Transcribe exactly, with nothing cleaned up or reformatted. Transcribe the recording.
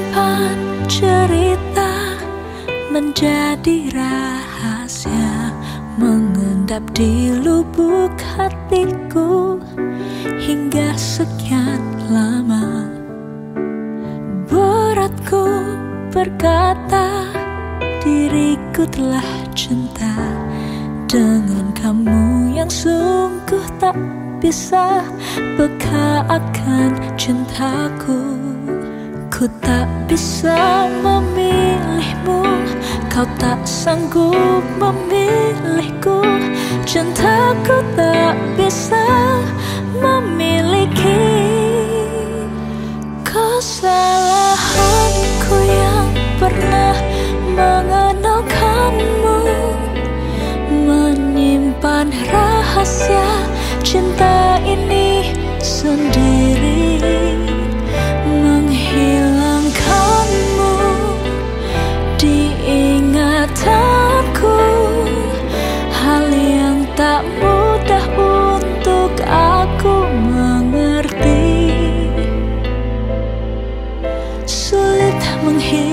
Simpan cerita menjadi rahasia, mengendap di lubuk hatiku hingga sekian lama. Beratku berkata diriku telah cinta dengan kamu yang sungguh tak bisa peka akan cintaku. Ku tak bisa memilihmu, kau tak sanggup memilihku. Cintaku tak bisa memiliki kesalahanku yang pernah mengenalkanmu, menyimpan rahasia cinta ini sendiri, menghilangkanmu di ingatanku. Hal yang tak mudah untuk aku mengerti, sulit menghilang